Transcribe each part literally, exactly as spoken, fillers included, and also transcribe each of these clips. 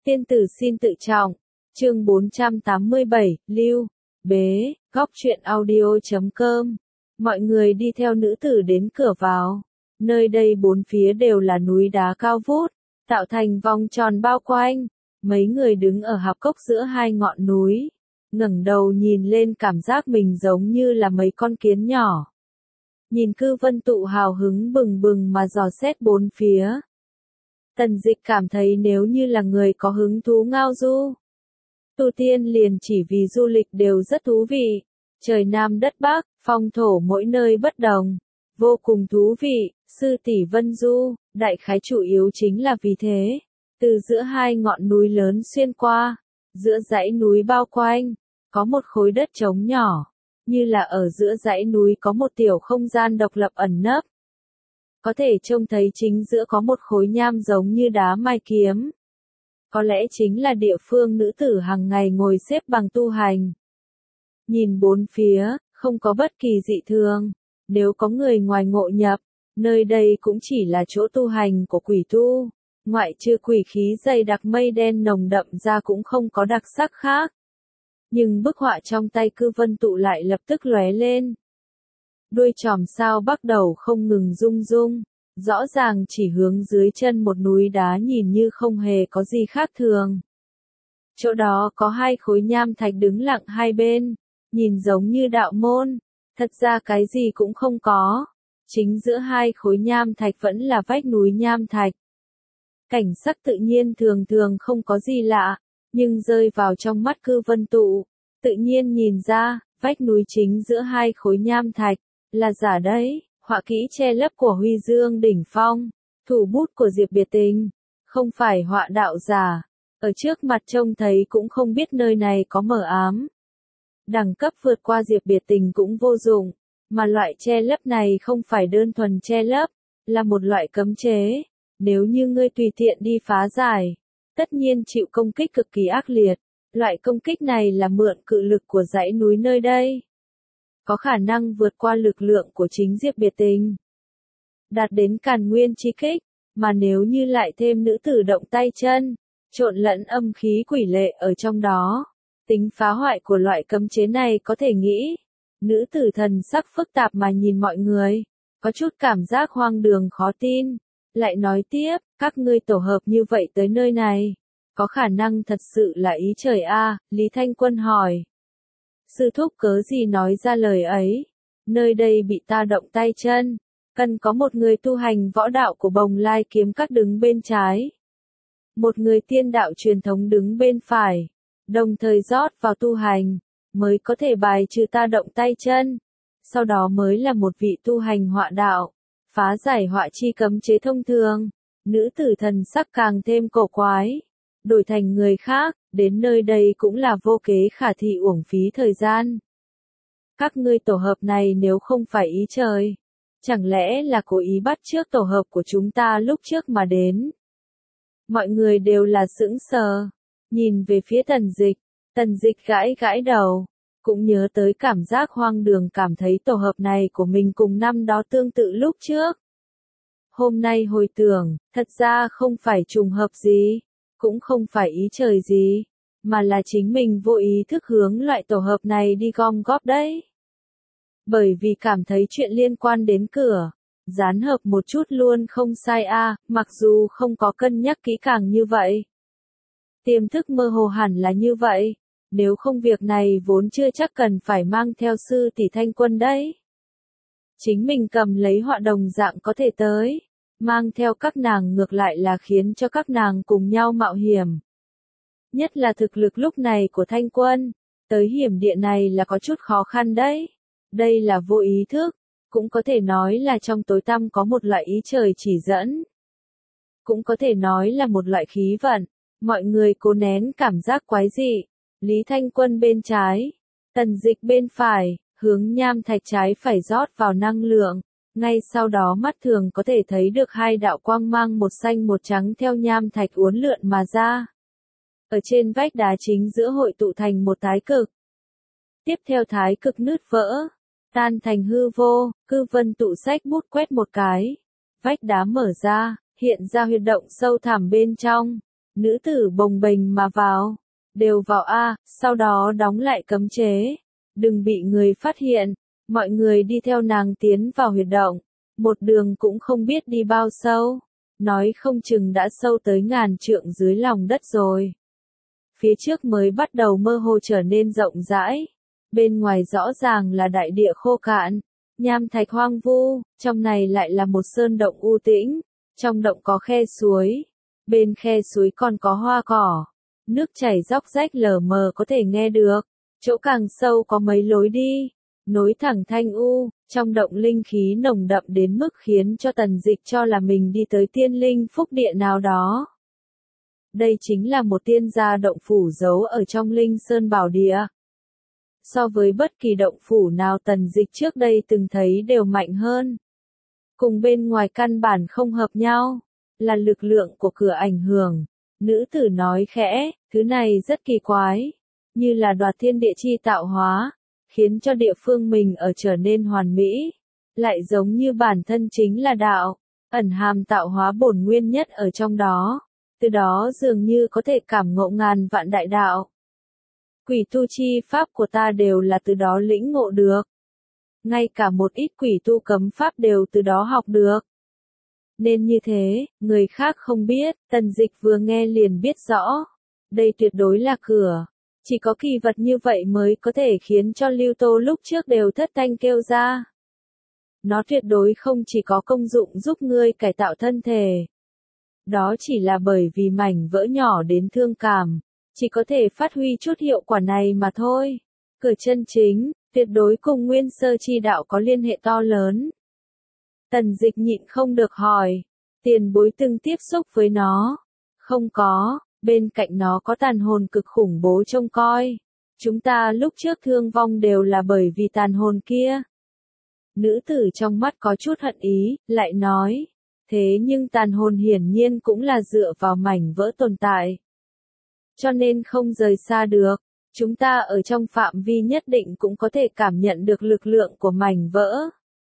Tiên tử xin tự trọng. Chương bốn trăm tám mươi bảy, Lưu, Bế, Góc truyện audio chấm com. Mọi người đi theo nữ tử đến cửa vào. Nơi đây bốn phía đều là núi đá cao vút, tạo thành vòng tròn bao quanh. Mấy người đứng ở hạp cốc giữa hai ngọn núi, ngẩng đầu nhìn lên cảm giác mình giống như là mấy con kiến nhỏ. Nhìn Cư Vân Tụ hào hứng bừng bừng mà dò xét bốn phía. Tần Dịch cảm thấy nếu như là người có hứng thú ngao du, tu tiên liền chỉ vì du lịch đều rất thú vị. Trời Nam đất Bắc, phong thổ mỗi nơi bất đồng, vô cùng thú vị. Sư tỷ Vân Du, đại khái chủ yếu chính là vì thế. Từ giữa hai ngọn núi lớn xuyên qua, giữa dãy núi bao quanh, có một khối đất trống nhỏ, như là ở giữa dãy núi có một tiểu không gian độc lập ẩn nấp. Có thể trông thấy chính giữa có một khối nham giống như đá mai kiếm. Có lẽ chính là địa phương nữ tử hàng ngày ngồi xếp bằng tu hành. Nhìn bốn phía, không có bất kỳ dị thường. Nếu có người ngoài ngộ nhập, nơi đây cũng chỉ là chỗ tu hành của quỷ tu. Ngoại trừ quỷ khí dày đặc mây đen nồng đậm ra cũng không có đặc sắc khác. Nhưng bức họa trong tay Cư Vân Tụ lại lập tức lóe lên. Đuôi chòm sao bắt đầu không ngừng rung rung, rõ ràng chỉ hướng dưới chân một núi đá nhìn như không hề có gì khác thường. Chỗ đó có hai khối nham thạch đứng lặng hai bên, nhìn giống như đạo môn, thật ra cái gì cũng không có. Chính giữa hai khối nham thạch vẫn là vách núi nham thạch. Cảnh sắc tự nhiên thường thường không có gì lạ, nhưng rơi vào trong mắt Cư Vân Tụ, tự nhiên nhìn ra, vách núi chính giữa hai khối nham thạch, là giả đấy, họa kỹ che lấp của Huy Dương Đỉnh Phong, thủ bút của Diệp Biệt Tình, không phải họa đạo giả, ở trước mặt trông thấy cũng không biết nơi này có mờ ám. Đẳng cấp vượt qua Diệp Biệt Tình cũng vô dụng, mà loại che lấp này không phải đơn thuần che lấp, là một loại cấm chế, nếu như ngươi tùy tiện đi phá giải, tất nhiên chịu công kích cực kỳ ác liệt, loại công kích này là mượn cự lực của dãy núi nơi đây. Có khả năng vượt qua lực lượng của chính Diệp Biệt Tình, đạt đến càn nguyên chi kích, mà nếu như lại thêm nữ tử động tay chân, trộn lẫn âm khí quỷ lệ ở trong đó, tính phá hoại của loại cấm chế này có thể nghĩ. Nữ tử thần sắc phức tạp mà nhìn mọi người, có chút cảm giác hoang đường khó tin, lại nói tiếp, các ngươi tổ hợp như vậy tới nơi này, có khả năng thật sự là ý trời a? À, Lý Thanh Quân hỏi. Sư thúc cớ gì nói ra lời ấy, nơi đây bị ta động tay chân, cần có một người tu hành võ đạo của Bồng Lai kiếm các đứng bên trái, một người tiên đạo truyền thống đứng bên phải, đồng thời rót vào tu hành, mới có thể bài trừ ta động tay chân, sau đó mới là một vị tu hành họa đạo, phá giải họa chi cấm chế thông thường. Nữ tử thần sắc càng thêm cổ quái, đổi thành người khác, đến nơi đây cũng là vô kế khả thi uổng phí thời gian. Các ngươi tổ hợp này nếu không phải ý trời, chẳng lẽ là cố ý bắt chước tổ hợp của chúng ta lúc trước mà đến? Mọi người đều là sững sờ, nhìn về phía Tần Dịch, Tần Dịch gãi gãi đầu, cũng nhớ tới cảm giác hoang đường, cảm thấy tổ hợp này của mình cùng năm đó tương tự lúc trước. Hôm nay hồi tưởng, thật ra không phải trùng hợp gì, cũng không phải ý trời gì, mà là chính mình vô ý thức hướng loại tổ hợp này đi gom góp đấy. Bởi vì cảm thấy chuyện liên quan đến cửa, dán hợp một chút luôn không sai a, à, mặc dù không có cân nhắc kỹ càng như vậy. Tiềm thức mơ hồ hẳn là như vậy, nếu không việc này vốn chưa chắc cần phải mang theo sư tỷ Thanh Quân đấy. Chính mình cầm lấy họa đồng dạng có thể tới, mang theo các nàng ngược lại là khiến cho các nàng cùng nhau mạo hiểm. Nhất là thực lực lúc này của Thanh Quân, tới hiểm địa này là có chút khó khăn đấy. Đây là vô ý thức, cũng có thể nói là trong tối tăm có một loại ý trời chỉ dẫn. Cũng có thể nói là một loại khí vận, mọi người cố nén cảm giác quái dị. Lý Thanh Quân bên trái, Tần Dịch bên phải, hướng nham thạch trái phải rót vào năng lượng, ngay sau đó mắt thường có thể thấy được hai đạo quang mang một xanh một trắng theo nham thạch uốn lượn mà ra. Ở trên vách đá chính giữa hội tụ thành một thái cực. Tiếp theo thái cực nứt vỡ, tan thành hư vô, Cư Vân Tụ xách bút quét một cái, vách đá mở ra, hiện ra huyệt động sâu thẳm bên trong, Nữ tử bồng bềnh mà vào. Đều vào a, sau đó đóng lại cấm chế. Đừng bị người phát hiện. Mọi người đi theo nàng tiến vào huyệt động. Một đường cũng không biết đi bao sâu. Nói không chừng đã sâu tới ngàn trượng dưới lòng đất rồi. Phía trước mới bắt đầu mơ hồ trở nên rộng rãi. Bên ngoài rõ ràng là đại địa khô cạn, nham thạch hoang vu, trong này lại là một sơn động u tĩnh. Trong động có khe suối. Bên khe suối còn có hoa cỏ. Nước chảy róc rách lờ mờ có thể nghe được. Chỗ càng sâu có mấy lối đi. Nối thẳng thanh u, trong động linh khí nồng đậm đến mức khiến cho Tần Dịch cho là mình đi tới tiên linh phúc địa nào đó. Đây chính là một tiên gia động phủ giấu ở trong linh sơn bảo địa. So với bất kỳ động phủ nào Tần Dịch trước đây từng thấy đều mạnh hơn. Cùng bên ngoài căn bản không hợp nhau, là lực lượng của cửa ảnh hưởng. Nữ tử nói khẽ, thứ này rất kỳ quái, như là đoạt thiên địa chi tạo hóa, khiến cho địa phương mình ở trở nên hoàn mỹ, lại giống như bản thân chính là đạo, ẩn hàm tạo hóa bổn nguyên nhất ở trong đó, từ đó dường như có thể cảm ngộ ngàn vạn đại đạo. Quỷ tu chi pháp của ta đều là từ đó lĩnh ngộ được. Ngay cả một ít quỷ tu cấm pháp đều từ đó học được. Nên như thế, người khác không biết, Tần Dịch vừa nghe liền biết rõ. Đây tuyệt đối là cửa. Chỉ có kỳ vật như vậy mới có thể khiến cho Lưu Tô lúc trước đều thất thanh kêu ra. Nó tuyệt đối không chỉ có công dụng giúp ngươi cải tạo thân thể. Đó chỉ là bởi vì mảnh vỡ nhỏ đến thương cảm, chỉ có thể phát huy chút hiệu quả này mà thôi. Cửa chân chính, tuyệt đối cùng nguyên sơ chi đạo có liên hệ to lớn. Tần Dịch nhịn không được hỏi, tiền bối từng tiếp xúc với nó? Không có, bên cạnh nó có tàn hồn cực khủng bố trông coi. Chúng ta lúc trước thương vong đều là bởi vì tàn hồn kia. Nữ tử trong mắt có chút hận ý, lại nói, thế nhưng tàn hồn hiển nhiên cũng là dựa vào mảnh vỡ tồn tại. Cho nên không rời xa được, chúng ta ở trong phạm vi nhất định cũng có thể cảm nhận được lực lượng của mảnh vỡ.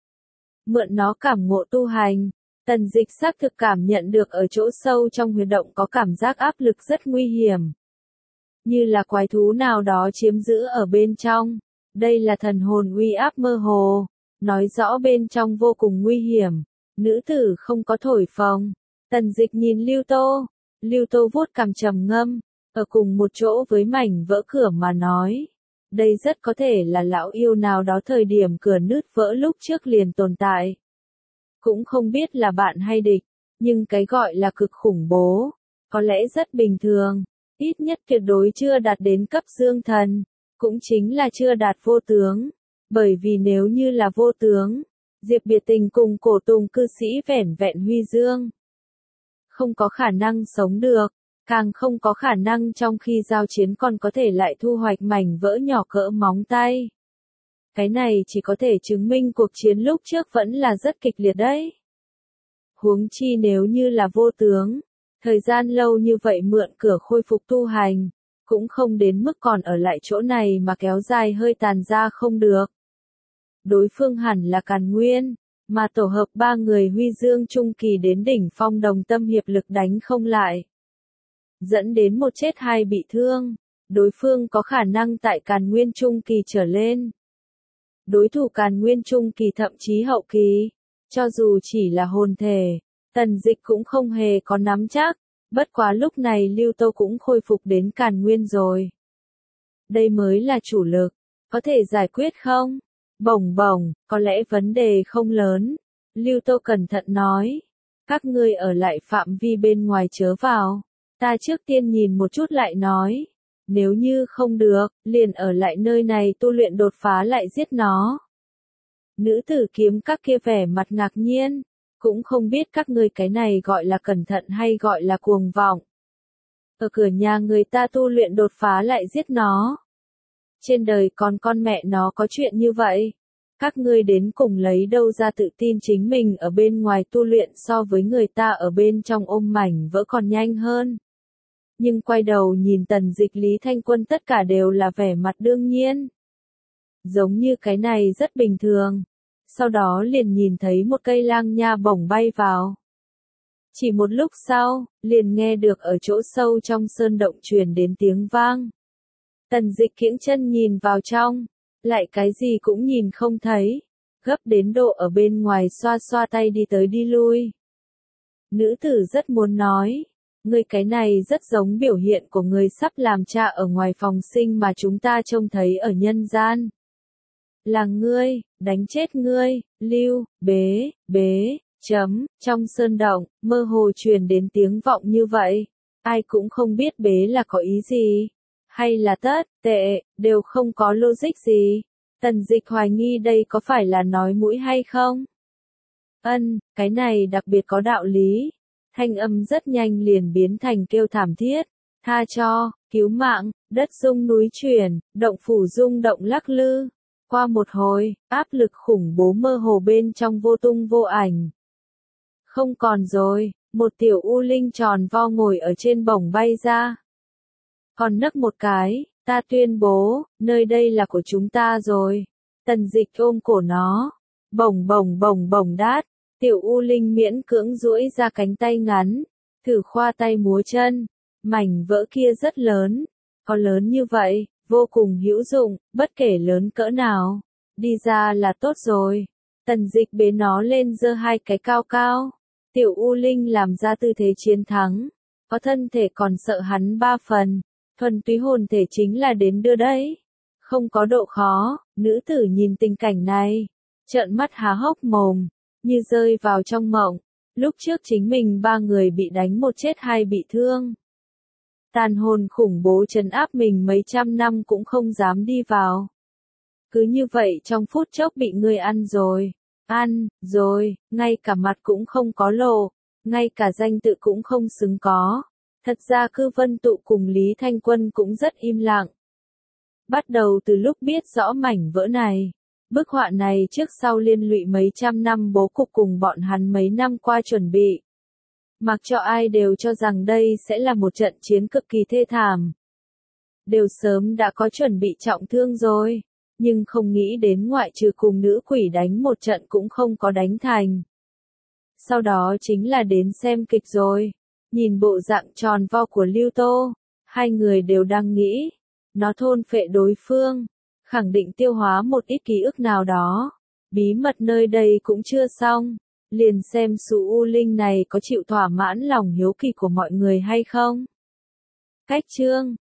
Mượn nó cảm ngộ tu hành, Tần Dịch xác thực cảm nhận được ở chỗ sâu trong huyệt động có cảm giác áp lực rất nguy hiểm. Như là quái thú nào đó chiếm giữ ở bên trong. Đây là thần hồn uy áp mơ hồ, nói rõ bên trong vô cùng nguy hiểm. Nữ tử không có thổi phồng. Tần Dịch nhìn Lưu Tô. Lưu Tô vuốt cằm trầm ngâm, ở cùng một chỗ với mảnh vỡ cửa mà nói. Đây rất có thể là lão yêu nào đó thời điểm cửa nứt vỡ lúc trước liền tồn tại. Cũng không biết là bạn hay địch, nhưng cái gọi là cực khủng bố, có lẽ rất bình thường, ít nhất tuyệt đối chưa đạt đến cấp dương thần, cũng chính là chưa đạt vô tướng. Bởi vì nếu như là vô tướng, Diệp Biệt Tình cùng cổ tùng cư sĩ vẻn vẹn huy dương. Không có khả năng sống được. Càng không có khả năng trong khi giao chiến còn có thể lại thu hoạch mảnh vỡ nhỏ cỡ móng tay. Cái này chỉ có thể chứng minh cuộc chiến lúc trước vẫn là rất kịch liệt đấy. Huống chi nếu như là vô tướng, thời gian lâu như vậy mượn cửa khôi phục tu hành, cũng không đến mức còn ở lại chỗ này mà kéo dài hơi tàn ra không được. Đối phương hẳn là Càn Nguyên, mà tổ hợp ba người huy dương trung kỳ đến đỉnh phong đồng tâm hiệp lực đánh không lại. Dẫn đến một chết hai bị thương, đối phương có khả năng tại Càn Nguyên trung kỳ trở lên. Đối thủ Càn Nguyên trung kỳ thậm chí hậu kỳ, cho dù chỉ là hồn thể, Tần Dịch cũng không hề có nắm chắc, bất quá lúc này Lưu Tô cũng khôi phục đến Càn Nguyên rồi. Đây mới là chủ lực, có thể giải quyết không? Bổng bổng, có lẽ vấn đề không lớn. Lưu Tô cẩn thận nói, các ngươi ở lại phạm vi bên ngoài chớ vào. Ta trước tiên nhìn một chút lại nói. Nếu như không được, liền ở lại nơi này tu luyện đột phá lại giết nó. Nữ tử kiếm các kia vẻ mặt ngạc nhiên. Cũng không biết các ngươi cái này gọi là cẩn thận hay gọi là cuồng vọng. Ở cửa nhà người ta tu luyện đột phá lại giết nó. Trên đời còn con mẹ nó có chuyện như vậy. Các ngươi đến cùng lấy đâu ra tự tin chính mình ở bên ngoài tu luyện so với người ta ở bên trong ôm mảnh vỡ còn nhanh hơn. Nhưng quay đầu nhìn Tần Dịch Lý Thanh Quân tất cả đều là vẻ mặt đương nhiên. Giống như cái này rất bình thường. Sau đó liền nhìn thấy một cây lang nha bổng bay vào. Chỉ một lúc sau, liền nghe được ở chỗ sâu trong sơn động truyền đến tiếng vang. Tần Dịch kiễng chân nhìn vào trong, lại cái gì cũng nhìn không thấy, gấp đến độ ở bên ngoài xoa xoa tay đi tới đi lui. Nữ tử rất muốn nói, ngươi cái này rất giống biểu hiện của người sắp làm cha ở ngoài phòng sinh mà chúng ta trông thấy ở nhân gian. Là ngươi, đánh chết ngươi, lưu, bế, bế, chấm, trong sơn động, mơ hồ truyền đến tiếng vọng như vậy. Ai cũng không biết bế là có ý gì, hay là tất, tệ, đều không có logic gì. Tần Dịch hoài nghi đây có phải là nói mũi hay không? Ân, cái này đặc biệt có đạo lý. Thanh âm rất nhanh liền biến thành kêu thảm thiết. Tha cho, cứu mạng, đất rung núi chuyển, động phủ rung động lắc lư. Qua một hồi, áp lực khủng bố mơ hồ bên trong vô tung vô ảnh. Không còn rồi, một tiểu u linh tròn vo ngồi ở trên bổng bay ra. Còn nấc một cái, ta tuyên bố, nơi đây là của chúng ta rồi. Tần Dịch ôm cổ nó. Bổng bổng bổng bổng đát. Tiểu u linh miễn cưỡng duỗi ra cánh tay ngắn. Thử khoa tay múa chân. Mảnh vỡ kia rất lớn. Có lớn như vậy, vô cùng hữu dụng, bất kể lớn cỡ nào. Đi ra là tốt rồi. Tần Dịch bế nó lên giơ hai cái cao cao. Tiểu u linh làm ra tư thế chiến thắng. Có thân thể còn sợ hắn ba phần. Thuần túy hồn thể chính là đến đưa đấy. Không có độ khó, nữ tử nhìn tình cảnh này. Trợn mắt há hốc mồm, như rơi vào trong mộng. Lúc trước chính mình ba người bị đánh một chết hai bị thương. Tàn hồn khủng bố trấn áp mình mấy trăm năm cũng không dám đi vào. Cứ như vậy trong phút chốc bị người ăn rồi. Ăn, rồi, ngay cả mặt cũng không có lộ. Ngay cả danh tự cũng không xứng có. Thật ra Cư Vân Tụ cùng Lý Thanh Quân cũng rất im lặng. Bắt đầu từ lúc biết rõ mảnh vỡ này, bức họa này trước sau liên lụy mấy trăm năm bố cục cùng bọn hắn mấy năm qua chuẩn bị. Mặc cho ai đều cho rằng đây sẽ là một trận chiến cực kỳ thê thảm. Đều sớm đã có chuẩn bị trọng thương rồi, nhưng không nghĩ đến ngoại trừ cùng nữ quỷ đánh một trận cũng không có đánh thành. Sau đó chính là đến xem kịch rồi. Nhìn bộ dạng tròn vo của Lưu Tô, hai người đều đang nghĩ, nó thôn phệ đối phương, khẳng định tiêu hóa một ít ký ức nào đó. Bí mật nơi đây cũng chưa xong, liền xem Sú U Linh này có chịu thỏa mãn lòng hiếu kỳ của mọi người hay không. Cách chương